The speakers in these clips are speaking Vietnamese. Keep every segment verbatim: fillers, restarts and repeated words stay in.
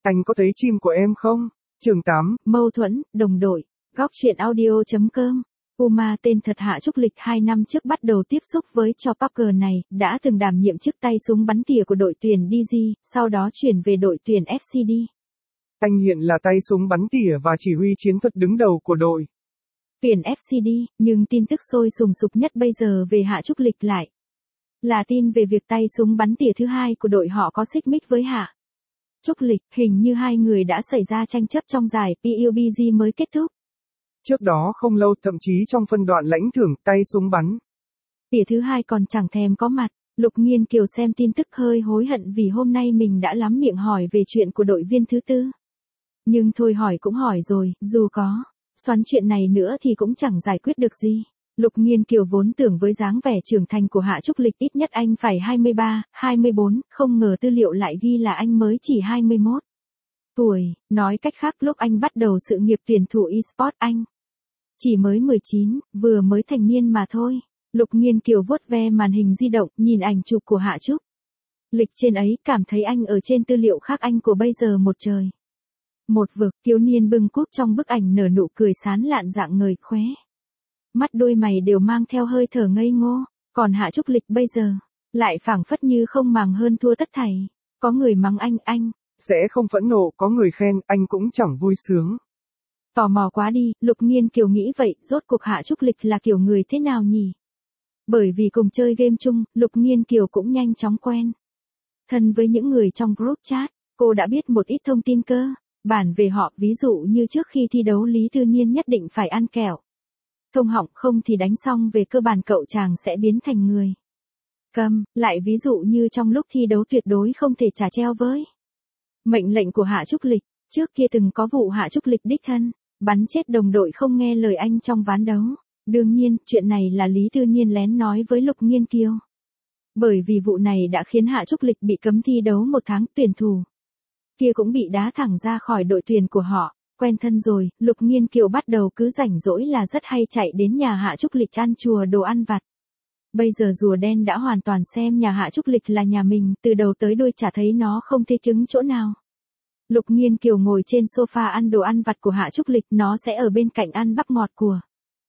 Anh có thấy chim của em không? Chương tám. Mâu thuẫn, đồng đội. Góc truyện audio.com. Uma tên thật Hạ Trúc Lịch hai năm trước bắt đầu tiếp xúc với trò poker này, đã từng đảm nhiệm chức tay súng bắn tỉa của đội tuyển đê giê, sau đó chuyển về đội tuyển ép xê đê. Anh hiện là tay súng bắn tỉa và chỉ huy chiến thuật đứng đầu của đội tuyển ép xê đê, nhưng tin tức sôi sùng sục nhất bây giờ về Hạ Trúc Lịch lại là tin về việc tay súng bắn tỉa thứ hai của đội họ có xích mích với Hạ Trúc Lịch. Hình như hai người đã xảy ra tranh chấp trong giải pê u bê giê mới kết thúc. Trước đó không lâu, thậm chí trong phân đoạn lãnh thưởng tay súng bắn tỉa thứ hai còn chẳng thèm có mặt. Lục Nghiên Kiều xem tin tức hơi hối hận vì hôm nay mình đã lắm miệng hỏi về chuyện của đội viên thứ tư. Nhưng thôi hỏi cũng hỏi rồi, dù có xoắn chuyện này nữa thì cũng chẳng giải quyết được gì. Lục Nghiên Kiều vốn tưởng với dáng vẻ trưởng thành của Hạ Trúc Lịch ít nhất anh phải hai mươi ba, hai mươi bốn, không ngờ tư liệu lại ghi là anh mới chỉ hai mươi mốt tuổi, nói cách khác lúc anh bắt đầu sự nghiệp tuyển thủ eSport anh chỉ mới mười chín, vừa mới thành niên mà thôi. Lục Nghiên Kiều vuốt ve màn hình di động, nhìn ảnh chụp của Hạ Trúc Lịch trên ấy, cảm thấy anh ở trên tư liệu khác anh của bây giờ một trời một vực. Thiếu niên bưng cúp trong bức ảnh nở nụ cười sán lạn dạng ngời khóe mắt, đôi mày đều mang theo hơi thở ngây ngô. Còn Hạ Trúc Lịch bây giờ lại phảng phất như không màng hơn thua tất thảy. Có người mắng anh, anh sẽ không phẫn nộ, có người khen, anh cũng chẳng vui sướng. Tò mò quá đi, Lục Nghiên Kiều nghĩ vậy, rốt cuộc Hạ Trúc Lịch là kiểu người thế nào nhỉ? Bởi vì cùng chơi game chung, Lục Nghiên Kiều cũng nhanh chóng quen thân với những người trong group chat. Cô đã biết một ít thông tin cơ bản về họ, ví dụ như trước khi thi đấu Lý Thư Niên nhất định phải ăn kẹo thông họng, không thì đánh xong về cơ bản cậu chàng sẽ biến thành người câm. Lại ví dụ như trong lúc thi đấu tuyệt đối không thể trả treo với mệnh lệnh của Hạ Trúc Lịch. Trước kia từng có vụ Hạ Trúc Lịch đích thân bắn chết đồng đội không nghe lời anh trong ván đấu. Đương nhiên, chuyện này là Lý Thư Niên lén nói với Lục Nghiên Kiều. Bởi vì vụ này đã khiến Hạ Trúc Lịch bị cấm thi đấu một tháng, tuyển thủ kia cũng bị đá thẳng ra khỏi đội tuyển của họ. Quen thân rồi, Lục Nghiên Kiều bắt đầu cứ rảnh rỗi là rất hay chạy đến nhà Hạ Trúc Lịch ăn chùa đồ ăn vặt. Bây giờ rùa đen đã hoàn toàn xem nhà Hạ Trúc Lịch là nhà mình, từ đầu tới đuôi chả thấy nó không thê chứng chỗ nào. Lục Nghiên Kiều ngồi trên sofa ăn đồ ăn vặt của Hạ Trúc Lịch, nó sẽ ở bên cạnh ăn bắp ngọt của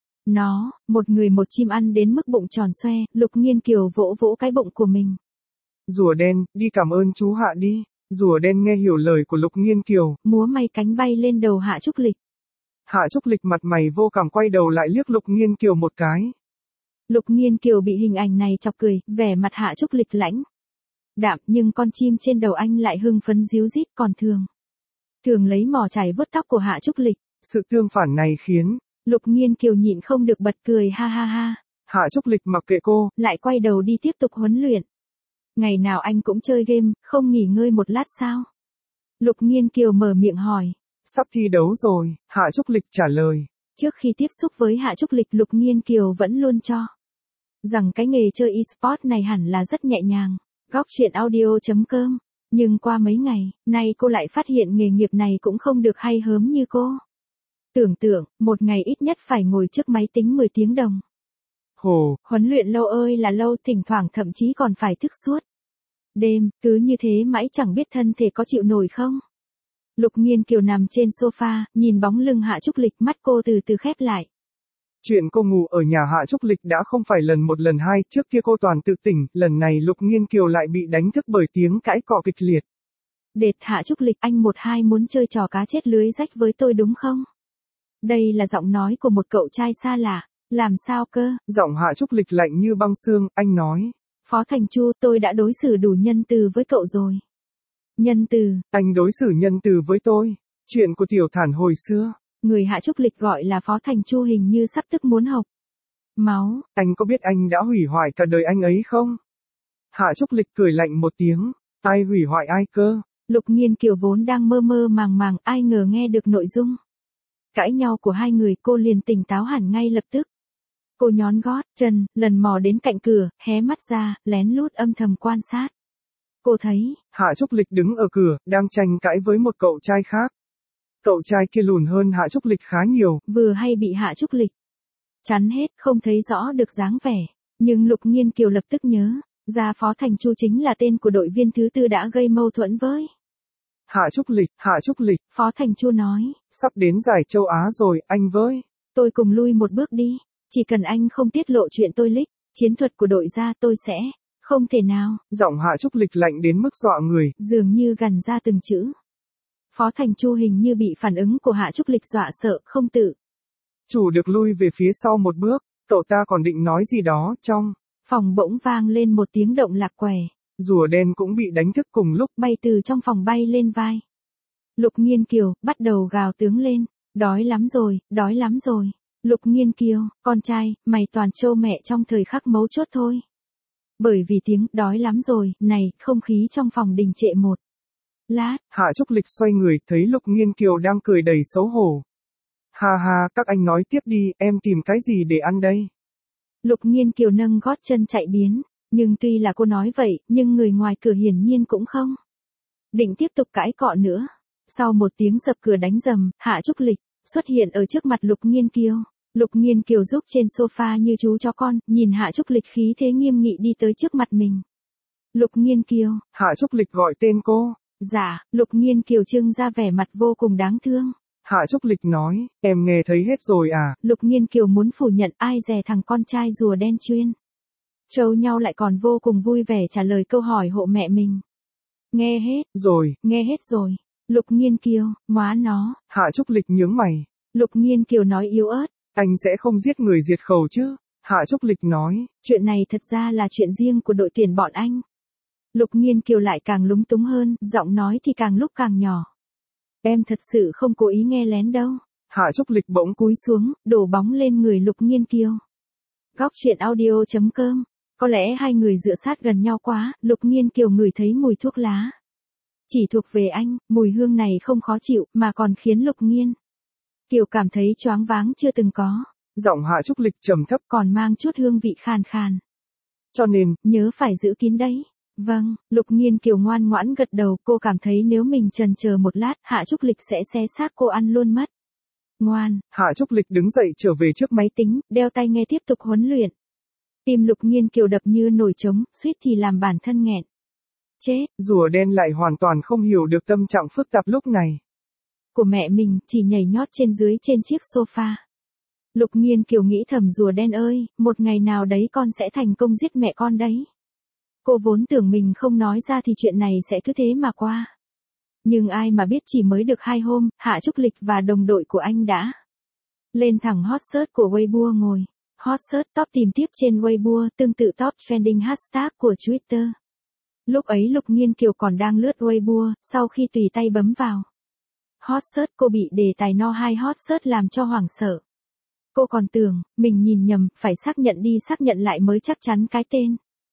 nó. Một người một chim ăn đến mức bụng tròn xoe. Lục Nghiên Kiều vỗ vỗ cái bụng của mình. Rùa đen, đi cảm ơn chú Hạ đi. Rùa đen nghe hiểu lời của Lục Nghiên Kiều, múa may cánh bay lên đầu Hạ Trúc Lịch. Hạ Trúc Lịch mặt mày vô cảm quay đầu lại liếc Lục Nghiên Kiều một cái. Lục Nghiên Kiều bị hình ảnh này chọc cười, vẻ mặt Hạ Trúc Lịch lãnh đạm, nhưng con chim trên đầu anh lại hưng phấn ríu rít. Còn thường thường lấy mỏ chải vuốt tóc của Hạ Trúc Lịch. Sự tương phản này khiến Lục Nghiên Kiều nhịn không được bật cười ha ha ha. Hạ Trúc Lịch mặc kệ cô, lại quay đầu đi tiếp tục huấn luyện. Ngày nào anh cũng chơi game, không nghỉ ngơi một lát sao? Lục Nghiên Kiều mở miệng hỏi. Sắp thi đấu rồi, Hạ Trúc Lịch trả lời. Trước khi tiếp xúc với Hạ Trúc Lịch, Lục Nghiên Kiều vẫn luôn cho rằng cái nghề chơi eSport này hẳn là rất nhẹ nhàng. Góc truyện audio.com. Nhưng qua mấy ngày, nay cô lại phát hiện nghề nghiệp này cũng không được hay hớm như cô tưởng tượng. Một ngày ít nhất phải ngồi trước máy tính mười tiếng đồng Hồ, huấn luyện lâu ơi là lâu, thỉnh thoảng thậm chí còn phải thức suốt đêm, cứ như thế mãi chẳng biết thân thể có chịu nổi không. Lục Nghiên Kiều nằm trên sofa, nhìn bóng lưng Hạ Trúc Lịch, mắt cô từ từ khép lại. Chuyện cô ngủ ở nhà Hạ Trúc Lịch đã không phải lần một lần hai, trước kia cô toàn tự tỉnh, lần này Lục Nghiên Kiều lại bị đánh thức bởi tiếng cãi cọ kịch liệt. Đệt Hạ Trúc Lịch, anh một hai muốn chơi trò cá chết lưới rách với tôi đúng không? Đây là giọng nói của một cậu trai xa lạ. Làm sao cơ? Giọng Hạ Trúc Lịch lạnh như băng xương, anh nói. Phó Thành Chu, tôi đã đối xử đủ nhân từ với cậu rồi. Nhân từ? Anh đối xử nhân từ với tôi. Chuyện của Tiểu Thản hồi xưa. Người Hạ Trúc Lịch gọi là Phó Thành Chu hình như sắp tức muốn hộc máu. Anh có biết anh đã hủy hoại cả đời anh ấy không? Hạ Trúc Lịch cười lạnh một tiếng. Ai hủy hoại ai cơ? Lục Nghiên Kiều vốn đang mơ mơ màng màng, ai ngờ nghe được nội dung cãi nhau của hai người, cô liền tỉnh táo hẳn ngay lập tức. Cô nhón gót chân, lần mò đến cạnh cửa, hé mắt ra, lén lút âm thầm quan sát. Cô thấy Hạ Trúc Lịch đứng ở cửa, đang tranh cãi với một cậu trai khác. Cậu trai kia lùn hơn Hạ Trúc Lịch khá nhiều, vừa hay bị Hạ Trúc Lịch chắn hết, không thấy rõ được dáng vẻ. Nhưng Lục Nghiên Kiều lập tức nhớ ra Phó Thành Chu chính là tên của đội viên thứ tư đã gây mâu thuẫn với Hạ Trúc Lịch, Hạ Trúc Lịch. Phó Thành Chu nói. Sắp đến giải châu Á rồi, anh với. Tôi cùng lui một bước đi. Chỉ cần anh không tiết lộ chuyện tôi leak, chiến thuật của đội ra tôi sẽ. Không thể nào. Giọng Hạ Trúc Lịch lạnh đến mức dọa người. Dường như gằn ra từng chữ. Phó Thành Chu hình như bị phản ứng của Hạ Trúc Lịch dọa sợ, không tự. Chủ được lui về phía sau một bước, cậu ta còn định nói gì đó, trong phòng bỗng vang lên một tiếng động lạc quẻ. Rùa đen cũng bị đánh thức cùng lúc, bay từ trong phòng bay lên vai. Lục Nghiên Kiều, bắt đầu gào tướng lên, đói lắm rồi, đói lắm rồi. Lục Nghiên Kiều, con trai, mày toàn trâu mẹ trong thời khắc mấu chốt thôi. Bởi vì tiếng đói lắm rồi, này, không khí trong phòng đình trệ một lát. Hạ Trúc Lịch xoay người, thấy Lục Nghiên Kiều đang cười đầy xấu hổ. Ha ha, các anh nói tiếp đi, em tìm cái gì để ăn đây? Lục Nghiên Kiều nâng gót chân chạy biến, nhưng tuy là cô nói vậy, nhưng người ngoài cửa hiển nhiên cũng không định tiếp tục cãi cọ nữa. Sau một tiếng dập cửa đánh rầm, Hạ Trúc Lịch xuất hiện ở trước mặt Lục Nghiên Kiều. Lục Nghiên Kiều giúp trên sofa như chú chó con, nhìn Hạ Trúc Lịch khí thế nghiêm nghị đi tới trước mặt mình. Lục Nghiên Kiều. Hạ Trúc Lịch gọi tên cô. Dạ, Lục Nghiên Kiều trưng ra vẻ mặt vô cùng đáng thương. Hạ Trúc Lịch nói, em nghe thấy hết rồi à? Lục Nghiên Kiều muốn phủ nhận, ai dè thằng con trai rùa đen chuyên trâu nhau lại còn vô cùng vui vẻ trả lời câu hỏi hộ mẹ mình. Nghe hết rồi, nghe hết rồi. Lục Nghiên Kiều, móa nó. Hạ Trúc Lịch nhướng mày. Lục Nghiên Kiều nói yếu ớt. Anh sẽ không giết người diệt khẩu chứ? Hạ Trúc Lịch nói. Chuyện này thật ra là chuyện riêng của đội tuyển bọn anh. Lục Nghiên Kiều lại càng lúng túng hơn, giọng nói thì càng lúc càng nhỏ. Em thật sự không cố ý nghe lén đâu. Hạ Trúc Lịch bỗng cúi xuống, đổ bóng lên người Lục Nghiên Kiều. Góc truyện audio chấm com. Có lẽ hai người dựa sát gần nhau quá, Lục Nghiên Kiều ngửi thấy mùi thuốc lá. Chỉ thuộc về anh, mùi hương này không khó chịu, mà còn khiến Lục Nghiên Kiều cảm thấy choáng váng chưa từng có. Giọng Hạ Trúc Lịch trầm thấp, còn mang chút hương vị khàn khàn. Cho nên, nhớ phải giữ kín đấy. Vâng, Lục Nghiên Kiều ngoan ngoãn gật đầu, cô cảm thấy nếu mình chần chờ một lát, Hạ Trúc Lịch sẽ xé xác cô ăn luôn mất. Ngoan. Hạ Trúc Lịch đứng dậy trở về trước máy tính, đeo tai nghe tiếp tục huấn luyện. Tim Lục Nghiên Kiều đập như nổi trống, suýt thì làm bản thân nghẹn. Chết. Rùa đen lại hoàn toàn không hiểu được tâm trạng phức tạp lúc này của mẹ mình, chỉ nhảy nhót trên dưới trên chiếc sofa. Lục Nghiên Kiều nghĩ thầm, rùa đen ơi, một ngày nào đấy con sẽ thành công giết mẹ con đấy. Cô vốn tưởng mình không nói ra thì chuyện này sẽ cứ thế mà qua. Nhưng ai mà biết chỉ mới được hai hôm, Hạ Trúc Lịch và đồng đội của anh đã lên thẳng hot search của Weibo ngồi. Hot search top tìm tiếp trên Weibo, tương tự top trending hashtag của Twitter. Lúc ấy Lục Nghiên Kiều còn đang lướt Weibo, sau khi tùy tay bấm vào hot search, cô bị đề tài no hai hot search làm cho hoảng sợ. Cô còn tưởng mình nhìn nhầm, phải xác nhận đi xác nhận lại mới chắc chắn cái tên.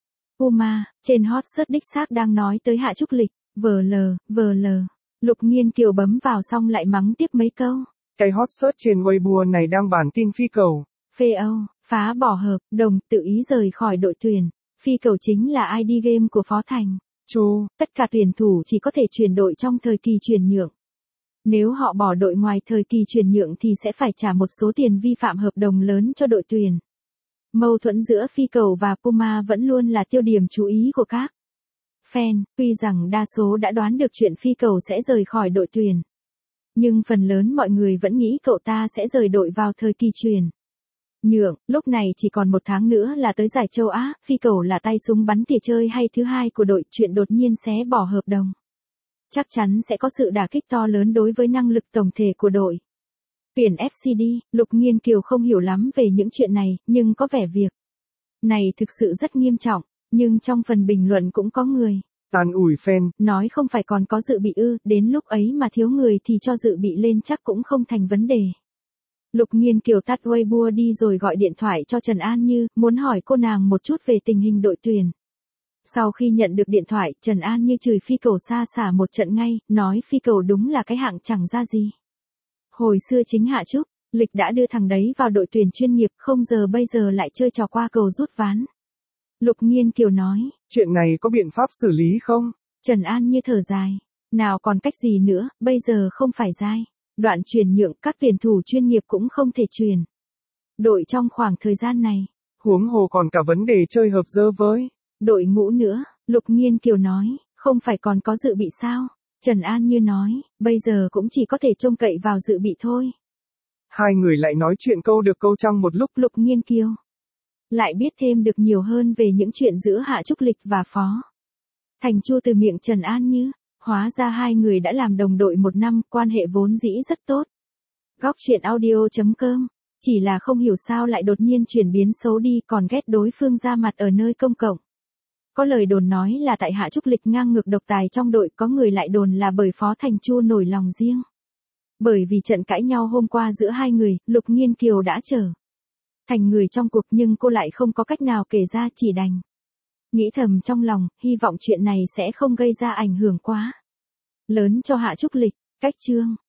Puma, trên hot search đích xác đang nói tới Hạ Trúc Lịch, vờ lờ, vờ lờ. Lục Nghiên Kiều bấm vào xong lại mắng tiếp mấy câu. Cái hot search trên Weibo này đang bản tin phi cầu. Phê Âu, phá bỏ hợp đồng, tự ý rời khỏi đội tuyển. Phi cầu chính là i đê game của Phó Thành Chu. Tất cả tuyển thủ chỉ có thể chuyển đội trong thời kỳ chuyển nhượng. Nếu họ bỏ đội ngoài thời kỳ chuyển nhượng thì sẽ phải trả một số tiền vi phạm hợp đồng lớn cho đội tuyển. Mâu thuẫn giữa Phi cầu và Puma vẫn luôn là tiêu điểm chú ý của các fan, tuy rằng đa số đã đoán được chuyện Phi cầu sẽ rời khỏi đội tuyển. Nhưng phần lớn mọi người vẫn nghĩ cậu ta sẽ rời đội vào thời kỳ chuyển nhượng. Lúc này chỉ còn một tháng nữa là tới giải châu Á, Phi cầu là tay súng bắn tỉa chơi hay thứ hai của đội, chuyện đột nhiên xé bỏ hợp đồng chắc chắn sẽ có sự đả kích to lớn đối với năng lực tổng thể của đội tuyển ép xê đê. Lục Nghiên Kiều không hiểu lắm về những chuyện này, nhưng có vẻ việc này thực sự rất nghiêm trọng. Nhưng trong phần bình luận cũng có người an ủi fan, nói không phải còn có dự bị ư, đến lúc ấy mà thiếu người thì cho dự bị lên chắc cũng không thành vấn đề. Lục Nghiên Kiều tắt Weibo đi rồi gọi điện thoại cho Trần An Như, muốn hỏi cô nàng một chút về tình hình đội tuyển. Sau khi nhận được điện thoại, Trần An Như chửi Phi cầu xa xả một trận ngay, nói Phi cầu đúng là cái hạng chẳng ra gì. Hồi xưa chính Hạ Trúc Lịch đã đưa thằng đấy vào đội tuyển chuyên nghiệp, không giờ bây giờ lại chơi trò qua cầu rút ván. Lục Nghiên Kiều nói, chuyện này có biện pháp xử lý không? Trần An Như thở dài, nào còn cách gì nữa, bây giờ không phải giai đoạn chuyển nhượng, các tuyển thủ chuyên nghiệp cũng không thể chuyển đội trong khoảng thời gian này. Huống hồ còn cả vấn đề chơi hợp dơ với đội ngũ nữa. Lục Nghiên Kiều nói, không phải còn có dự bị sao? Trần An Như nói, bây giờ cũng chỉ có thể trông cậy vào dự bị thôi. Hai người lại nói chuyện câu được câu trăng một lúc. Lục Nghiên Kiều lại biết thêm được nhiều hơn về những chuyện giữa Hạ Trúc Lịch và Phó Thành Chu từ miệng Trần An Như. Hóa ra hai người đã làm đồng đội một năm, quan hệ vốn dĩ rất tốt. Góc truyện audio chấm com. Chỉ là không hiểu sao lại đột nhiên chuyển biến xấu đi, còn ghét đối phương ra mặt ở nơi công cộng. Có lời đồn nói là tại Hạ Trúc Lịch ngang ngược độc tài trong đội, có người lại đồn là bởi Phó Thành Chu nổi lòng riêng. Bởi vì trận cãi nhau hôm qua giữa hai người, Lục Nghiên Kiều đã trở thành người trong cuộc, nhưng cô lại không có cách nào kể ra, chỉ đành nghĩ thầm trong lòng, hy vọng chuyện này sẽ không gây ra ảnh hưởng quá lớn cho Hạ Trúc Lịch. Cách chương